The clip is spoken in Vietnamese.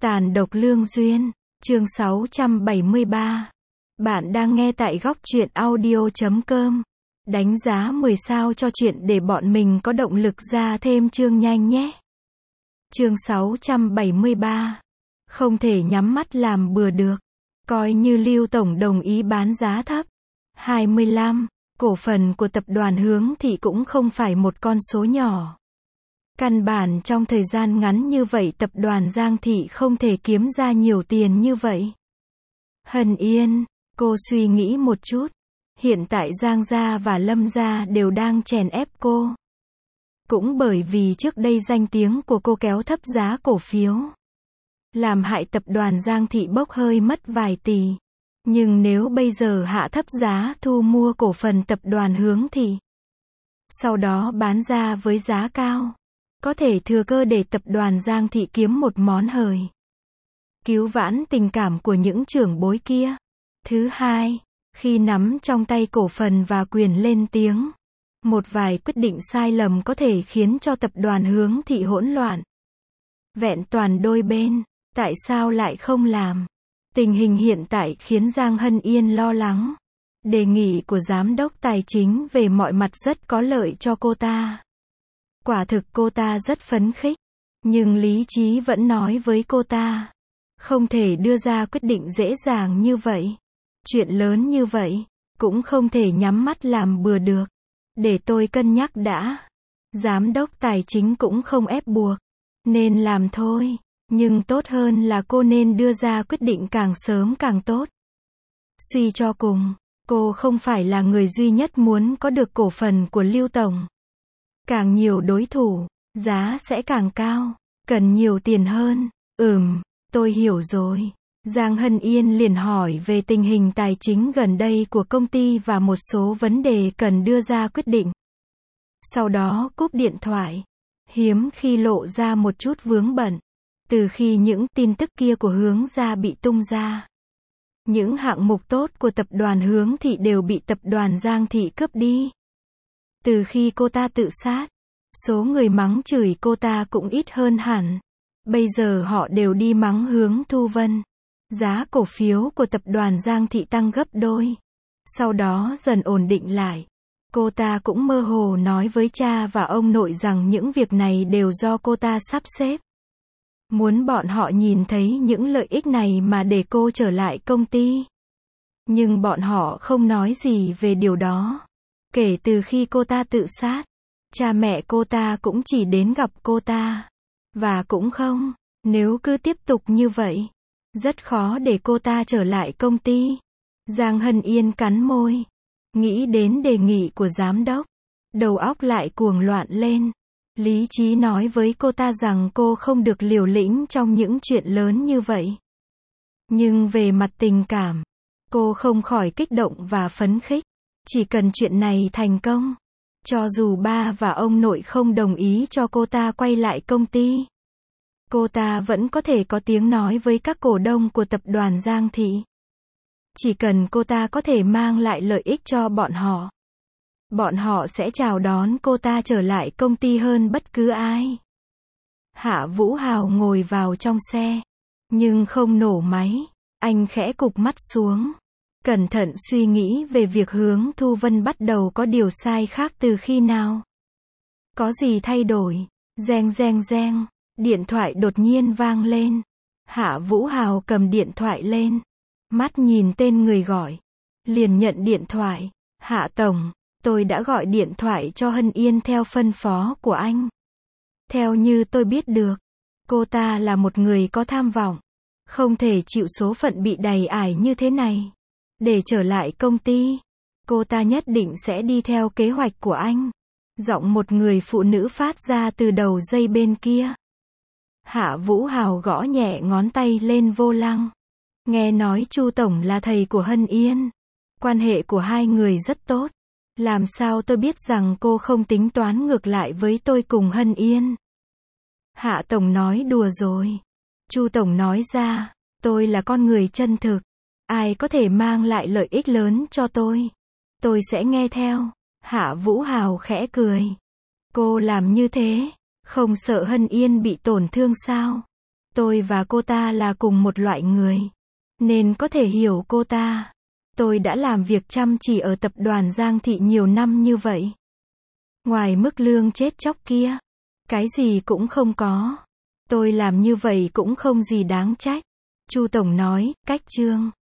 Tàn độc lương duyên, chương 673. Bạn đang nghe tại góc truyện audio.com. Đánh giá 10 sao cho chuyện để bọn mình có động lực ra thêm chương nhanh nhé. Chương 673. Không thể nhắm mắt làm bừa được. Coi như Lưu Tổng đồng ý bán giá thấp. 25. Cổ phần của tập đoàn Hướng Thị cũng không phải một con số nhỏ. Căn bản trong thời gian ngắn như vậy tập đoàn Giang Thị không thể kiếm ra nhiều tiền như vậy. Hân Yên, cô suy nghĩ một chút. Hiện tại Giang gia và Lâm gia đều đang chèn ép cô. Cũng bởi vì trước đây danh tiếng của cô kéo thấp giá cổ phiếu, làm hại tập đoàn Giang Thị bốc hơi mất vài tỷ. Nhưng nếu bây giờ hạ thấp giá thu mua cổ phần tập đoàn Hướng Thị, sau đó bán ra với giá cao, có thể thừa cơ để tập đoàn Giang Thị kiếm một món hời. Cứu vãn tình cảm của những trưởng bối kia. Thứ hai, khi nắm trong tay cổ phần và quyền lên tiếng, một vài quyết định sai lầm có thể khiến cho tập đoàn Hướng Thị hỗn loạn. Vẹn toàn đôi bên, tại sao lại không làm? Tình hình hiện tại khiến Giang Hân Yên lo lắng. Đề nghị của giám đốc tài chính về mọi mặt rất có lợi cho cô ta. Quả thực cô ta rất phấn khích, nhưng lý trí vẫn nói với cô ta, không thể đưa ra quyết định dễ dàng như vậy. Chuyện lớn như vậy, cũng không thể nhắm mắt làm bừa được. Để tôi cân nhắc đã. Giám đốc tài chính cũng không ép buộc, nên làm thôi, nhưng tốt hơn là cô nên đưa ra quyết định càng sớm càng tốt. Suy cho cùng, cô không phải là người duy nhất muốn có được cổ phần của Lưu Tổng. Càng nhiều đối thủ, giá sẽ càng cao, cần nhiều tiền hơn. Tôi hiểu rồi. Giang Hân Yên liền hỏi về tình hình tài chính gần đây của công ty và một số vấn đề cần đưa ra quyết định. Sau đó cúp điện thoại. Hiếm khi lộ ra một chút vướng bận. Từ khi những tin tức kia của Hướng gia bị tung ra, những hạng mục tốt của tập đoàn Hướng Thị đều bị tập đoàn Giang Thị cướp đi. Từ khi cô ta tự sát, số người mắng chửi cô ta cũng ít hơn hẳn. Bây giờ họ đều đi mắng Hướng Thu Vân. Giá cổ phiếu của tập đoàn Giang Thị tăng gấp đôi. Sau đó dần ổn định lại. Cô ta cũng mơ hồ nói với cha và ông nội rằng những việc này đều do cô ta sắp xếp. Muốn bọn họ nhìn thấy những lợi ích này mà để cô trở lại công ty. Nhưng bọn họ không nói gì về điều đó. Kể từ khi cô ta tự sát, cha mẹ cô ta cũng chỉ đến gặp cô ta. Và cũng không, nếu cứ tiếp tục như vậy, rất khó để cô ta trở lại công ty. Giang Hân Yên cắn môi, nghĩ đến đề nghị của giám đốc. Đầu óc lại cuồng loạn lên. Lý trí nói với cô ta rằng cô không được liều lĩnh trong những chuyện lớn như vậy. Nhưng về mặt tình cảm, cô không khỏi kích động và phấn khích. Chỉ cần chuyện này thành công, cho dù ba và ông nội không đồng ý cho cô ta quay lại công ty, cô ta vẫn có thể có tiếng nói với các cổ đông của tập đoàn Giang Thị. Chỉ cần cô ta có thể mang lại lợi ích cho bọn họ sẽ chào đón cô ta trở lại công ty hơn bất cứ ai. Hạ Vũ Hào ngồi vào trong xe, nhưng không nổ máy. Anh khẽ cụp mắt xuống, cẩn thận suy nghĩ về việc Hướng Thu Vân bắt đầu có điều sai khác từ khi nào. Có gì thay đổi? Reng reng reng, điện thoại đột nhiên vang lên. Hạ Vũ Hào cầm điện thoại lên, mắt nhìn tên người gọi, liền nhận điện thoại. Hạ Tổng, tôi đã gọi điện thoại cho Hân Yên theo phân phó của anh. Theo như tôi biết được, cô ta là một người có tham vọng, không thể chịu số phận bị đầy ải như thế này. Để trở lại công ty, cô ta nhất định sẽ đi theo kế hoạch của anh. Giọng một người phụ nữ phát ra từ đầu dây bên kia. Hạ Vũ Hào gõ nhẹ ngón tay lên vô lăng. Nghe nói Chu Tổng là thầy của Hân Yên. Quan hệ của hai người rất tốt. Làm sao tôi biết rằng cô không tính toán ngược lại với tôi cùng Hân Yên? Hạ Tổng nói đùa rồi. Chu Tổng nói ra, tôi là con người chân thực. Ai có thể mang lại lợi ích lớn cho tôi sẽ nghe theo. Hạ Vũ Hào khẽ cười. Cô làm như thế, không sợ Hân Yên bị tổn thương sao? Tôi và cô ta là cùng một loại người, nên có thể hiểu cô ta. Tôi đã làm việc chăm chỉ ở tập đoàn Giang Thị nhiều năm như vậy. Ngoài mức lương chết chóc kia, cái gì cũng không có. Tôi làm như vậy cũng không gì đáng trách. Chu Tổng nói, cách Trương.